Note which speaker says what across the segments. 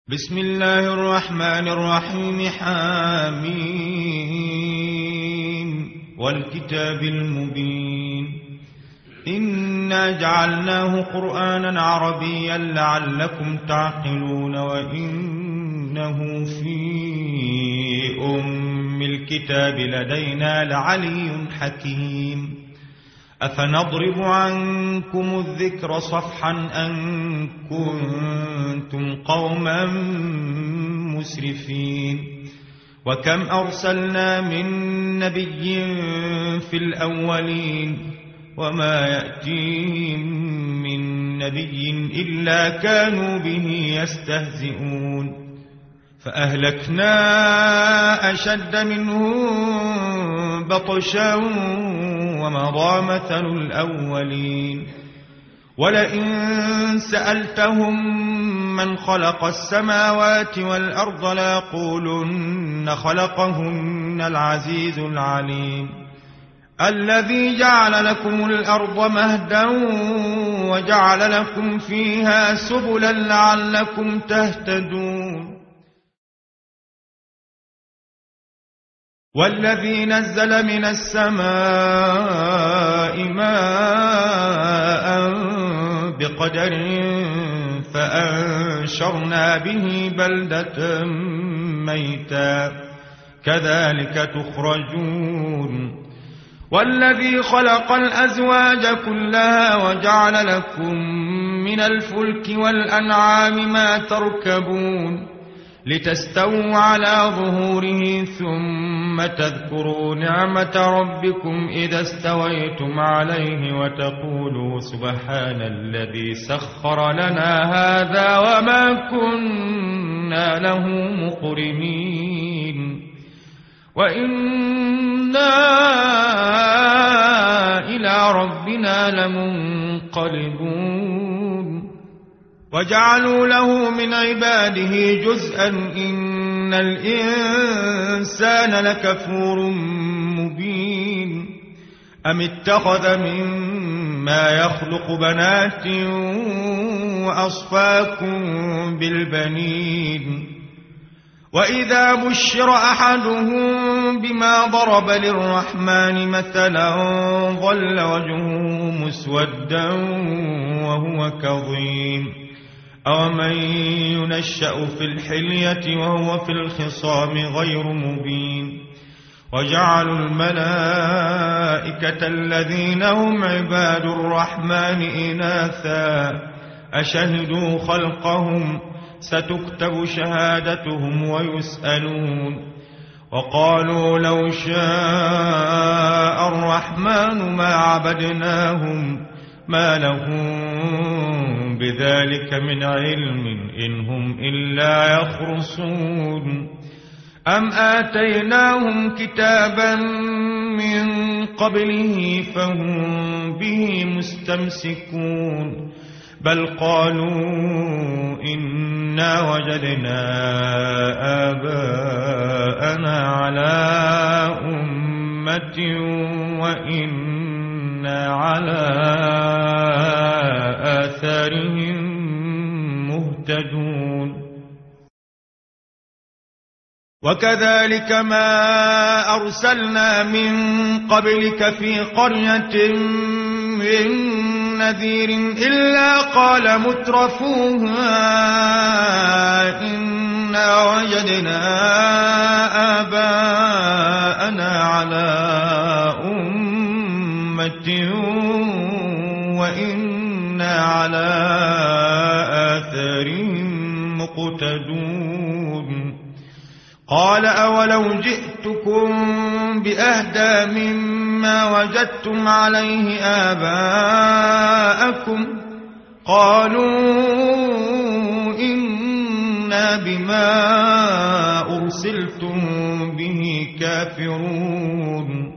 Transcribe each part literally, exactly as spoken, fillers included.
Speaker 1: بسم الله الرحمن الرحيم. حامين والكتاب المبين. إنا جعلناه قرآنا عربيا لعلكم تعقلون وإنه في أم الكتاب لدينا لعلي حكيم. أفنضرب عنكم الذكر صفحا أن كنتم قوما مسرفين. وكم أرسلنا من نبي في الأولين وما يأتيهم من نبي إلا كانوا به يستهزئون. فأهلكنا أشد منهم بطشا ومضى مثل الأولين. ولئن سألتهم من خلق السماوات والأرض ليقولن خلقهن العزيز العليم. الذي جعل لكم الأرض مهدا وجعل لكم فيها سبلا لعلكم تهتدون. والذي نزل من السماء ماء بقدر فأنشرنا به بلدة ميتا كذلك تخرجون. والذي خلق الأزواج كلها وجعل لكم من الفلك والأنعام ما تركبون لتستووا على ظهوره ثم تذكروا نعمة ربكم إذا استويتم عليه وتقولوا سبحان الذي سخر لنا هذا وما كنا له مقرنين وإنا إلى ربنا لمنقلبون. وجعلوا له من عباده جزءا إن الإنسان لكفور مبين. أم اتخذ مما يخلق بنات وأصفاكم بالبنين. وإذا بشر أحدهم بما ضرب للرحمن مثلا ظل وجهه مسودا وهو كظيم. أومن ينشأ في الحلية وهو في الخصام غير مبين. وجعلوا الملائكة الذين هم عباد الرحمن إناثا أشهدوا خلقهم ستكتب شهادتهم ويسألون. وقالوا لو شاء الرحمن ما عبدناهم ما لهم بذلك من علم إن هم إلا يخرصون. أم آتيناهم كتابا من قبله فهم به مستمسكون. بل قالوا إنا وجدنا آباءنا على أمة وإنا على آثارهم مهتدون. وكذلك ما أرسلنا من قبلك في قرية من نذير إلا قال مترفوها إنا وجدنا آباءنا على أمة وإنا على آثارهم مقتدون. قال أولو جئتكم بأهدى مما وجدتم عليه آباءكم قالوا إنا بما أرسلتم به كافرون.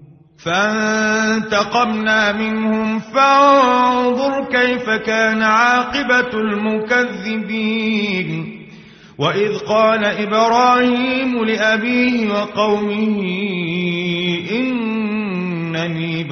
Speaker 1: فانتقمنا منهم فانظر كيف كان عاقبة المكذبين. وإذ قال إبراهيم لأبيه وقومه إنني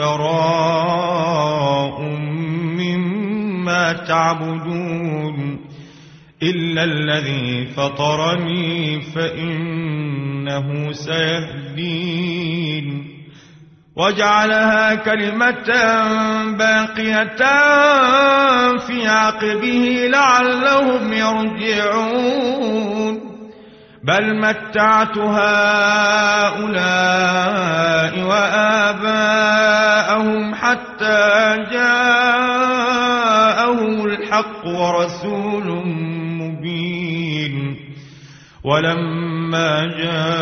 Speaker 1: براء مما تعبدون إلا الذي فطرني فإنه سيهدين وجعلها كلمة باقية في عقبه لعلهم يرجعون بل متعت هؤلاء وآباءهم حتى جاءهم الحق ورسول مبين ولما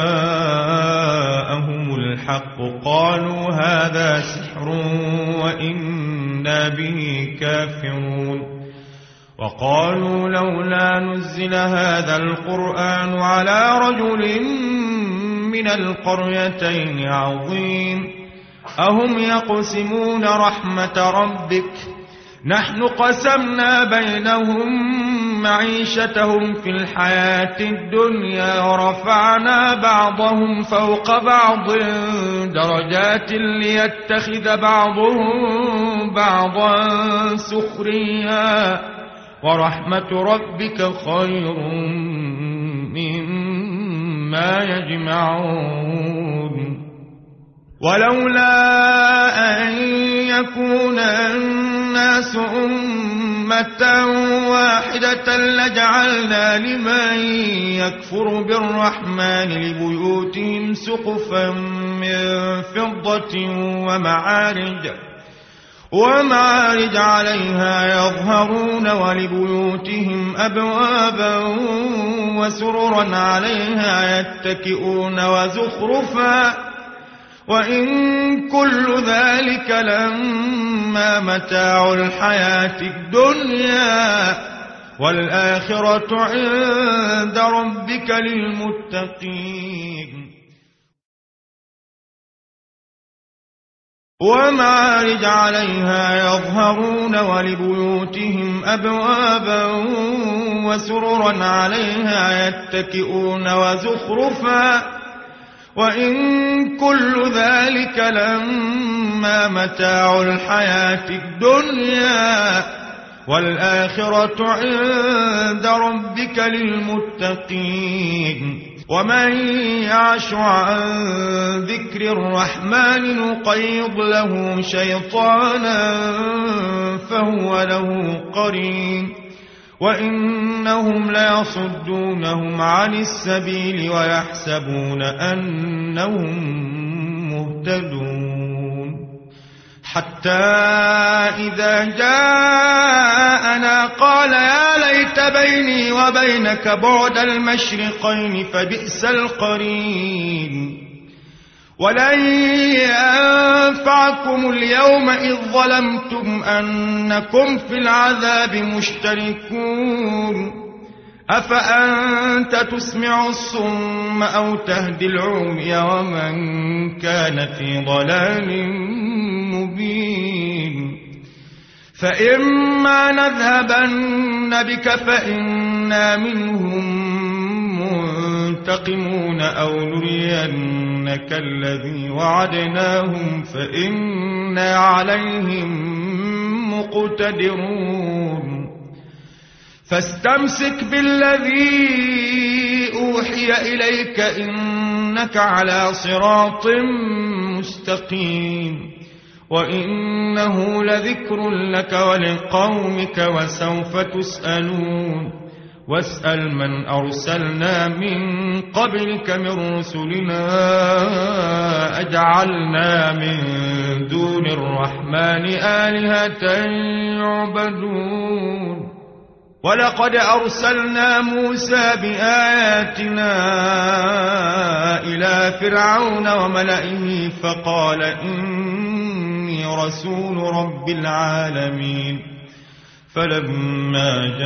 Speaker 1: جاءهم الحق قالوا هذا سحر وإنا به كافرون وقالوا لولا نزل هذا القرآن على رجل من القريتين عظيم أهم يقسمون رحمة ربك نحن قسمنا بينهم معيشتهم في الحياة الدنيا ورفعنا بعضهم فوق بعض درجات ليتخذ بعضهم بعضا سخريا ورحمة ربك خير مما يجمعون ولولا أن يكون الناس أمة واحدة لجعلنا لمن يكفر بالرحمن لبيوتهم سقفا من فضة ومعارج ومعارج عليها يظهرون ولبيوتهم أبوابا وسررا عليها يتكئون وزخرفا وإن كل ذلك لما متاع الحياة الدنيا والآخرة عند ربك للمتقين ومعارج عليها يظهرون ولبيوتهم أبوابا وسررا عليها يتكئون وزخرفا وإن كل ذلك لما متاع الحياة الدنيا والآخرة عند ربك للمتقين ومن يعش عن ذكر الرحمن نقيض له شيطانا فهو له قرين وإنهم ليصدونهم عن السبيل ويحسبون أنهم مهتدون حتى إذا جاءنا قال يا ليت بيني وبينك بعد المشرقين فبئس القرين ولن ينفعكم اليوم إذ ظلمتم أنكم في العذاب مشتركون أفأنت تسمع الصم أو تهدي العمي ومن كان في ضلال مبين فإما نذهبن بك فإنا منهم منتقمون أو نرينك الذي وعدناهم فإنا عليهم مقتدرون فاستمسك بالذي أوحي إليك إنك على صراط مستقيم وإنه لذكر لك ولقومك وسوف تسألون واسأل من أرسلنا من قبلك من رسلنا أجعلنا من دون الرحمن آلهة يعبدون ولقد أرسلنا موسى بآياتنا إلى فرعون وملئه فقال إني رسول رب العالمين فلما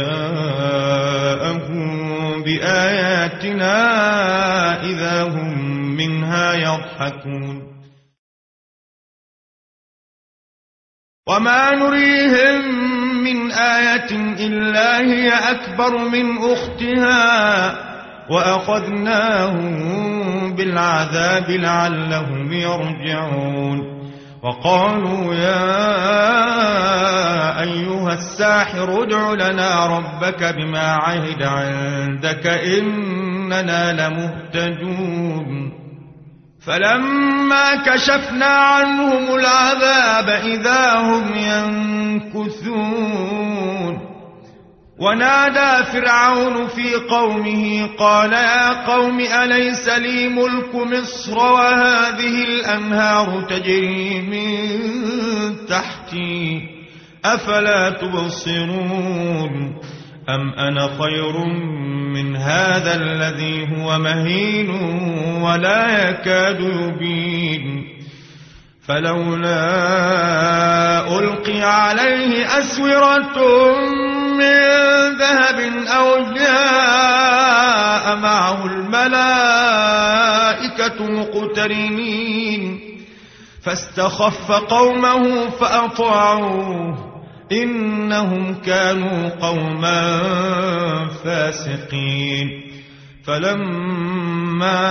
Speaker 1: جاءهم بآياتنا إذا هم منها يضحكون وما نريهم من آية إلا هي أكبر من أختها وأخذناهم بالعذاب لعلهم يرجعون وقالوا يا أيها الساحر ادع لنا ربك بما عهد عندك إننا لمهتدون فلما كشفنا عنهم العذاب إذا هم ينكثون ونادى فرعون في قومه قال يا قوم أليس لي ملك مصر وهذه الأنهار تجري من تحتي أفلا تبصرون أم أنا خير من هذا الذي هو مهين ولا يكاد يبين فلولا ألقي عليه أسورة من ذهب أو جاء معه الملائكة مقترنين فاستخف قومه فأطاعوه إنهم كانوا قوما فاسقين فلما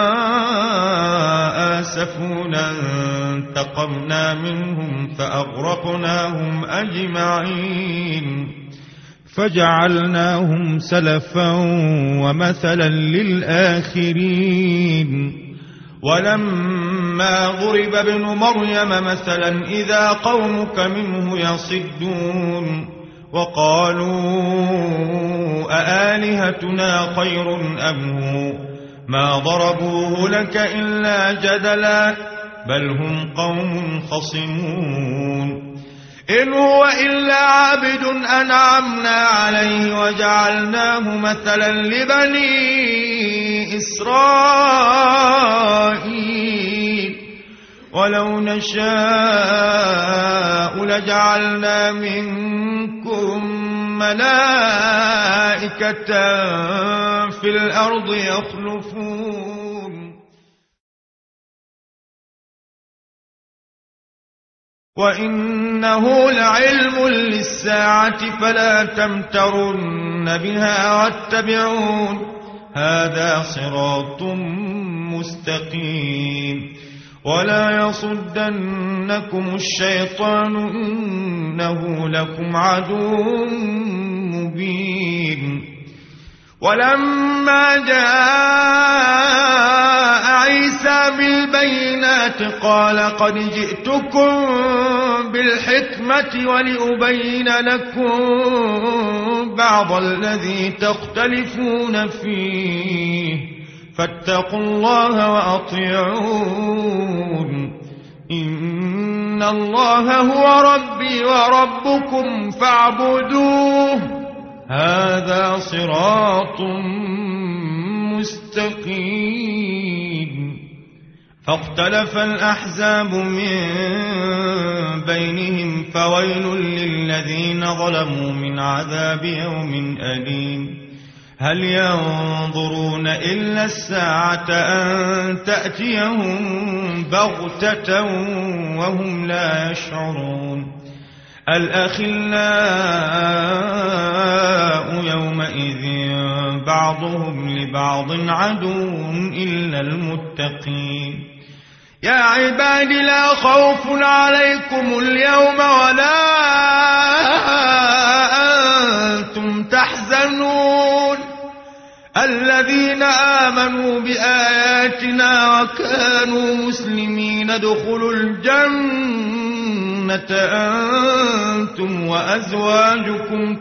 Speaker 1: آسفونا انتقمنا منهم فأغرقناهم أجمعين فجعلناهم سلفا ومثلا للآخرين ولما ضرب ابن مريم مثلا إذا قومك منه يصدون وقالوا أآلهتنا خير أم هو ما ضربوه لك إلا جدلا بل هم قوم خصمون إن هو إلا عبد أنعمنا عليه وجعلناه مثلا لبني إسرائيل ولو نشاء لجعلنا منكم ملائكة في الأرض يخلفون وإنه لعلم للساعة فلا تمترن بها واتبعون هذا صراط مستقيم ولا يصدنكم الشيطان إنه لكم عدو مبين ولما جاء عيسى بالبينات قال قد جئتكم بالحكمة ولأبين لكم بعض الذي تختلفون فيه فاتقوا الله وأطيعون إن الله هو ربي وربكم فاعبدوه هذا صراط مستقيم فاختلف الأحزاب من بينهم فويل للذين ظلموا من عذاب يوم أليم هل ينظرون إلا الساعة أن تأتيهم بغتة وهم لا يشعرون الأخلاء يومئذ بعضهم لبعض عدو إلا المتقين يا عباد لا خوف عليكم اليوم ولا أنتم تحزنون الذين آمنوا بآياتنا وكانوا مسلمين ادخلوا الجنة أنتم وأزواجكم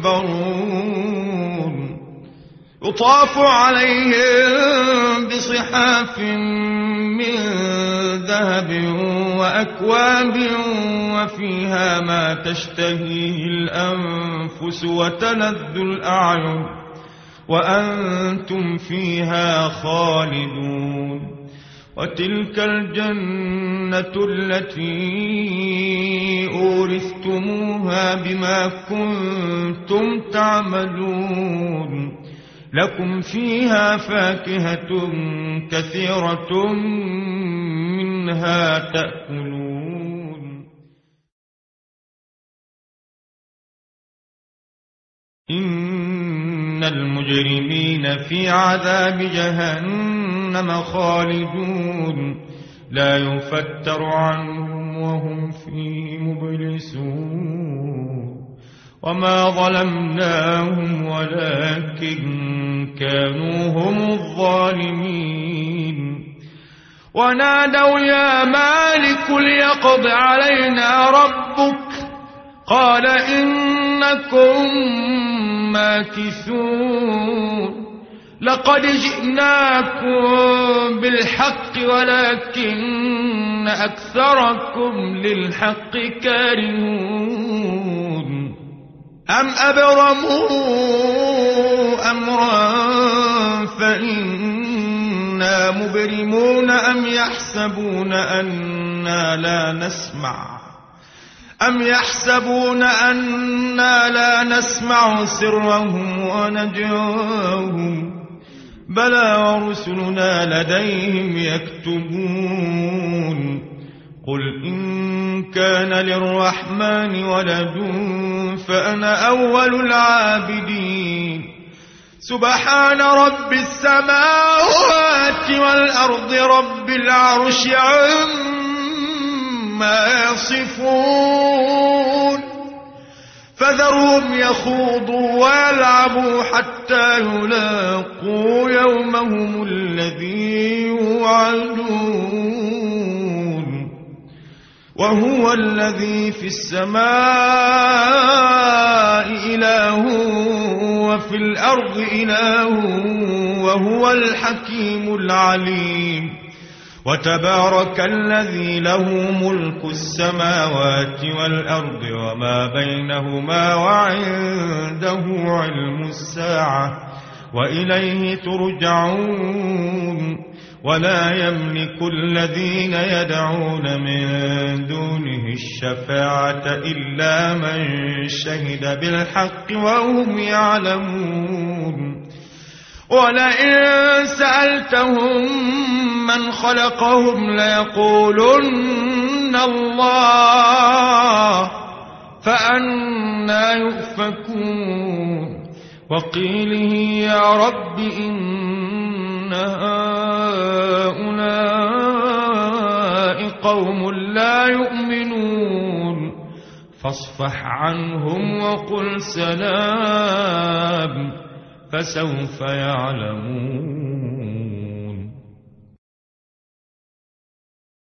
Speaker 1: تحبرون يطاف عليهم بصحاف من ذهب وأكواب وفيها ما تشتهيه الأنفس وتلذ الأعين وأنتم فيها خالدون وتلك الجنة التي أورثتموها بما كنتم تعملون لكم فيها فاكهة كثيرة منها تأكلون إن المجرمين في عذاب جهنم خالدون لا يفتر عنهم وهم فيه مبلسون وما ظلمناهم ولكن كانوا هم الظالمين ونادوا يا مالك ليقض علينا ربك قال إنكم ماكثون لقد جئناكم بالحق ولكن أكثركم للحق كارهون أم أبرموا أمرا فإنا مبرمون أم يحسبون أنا لا نسمع أم يحسبون أنا لا نسمع سرهم ونجواهم بلى ورسلنا لديهم يكتبون قل إن كان للرحمن ولد فأنا أول العابدين سبحان رب السماوات والأرض رب العرش عما يصفون فذرهم يخوضوا ويلعبوا حتى يلاقوا يومهم الذي يوعدون وهو الذي في السماء إله وفي الأرض إله وهو الحكيم العليم وتبارك الذي له ملك السماوات والأرض وما بينهما وعنده علم الساعة وإليه ترجعون ولا يملك الذين يدعون من دونه الشفاعة إلا من شهد بالحق وهم يعلمون ولئن سألتهم من خلقهم ليقولن الله فأنى يؤفكون وقيله يا رب إن هؤلاء قوم لا يؤمنون فاصفح عنهم وقل سلام فسوف يعلمون.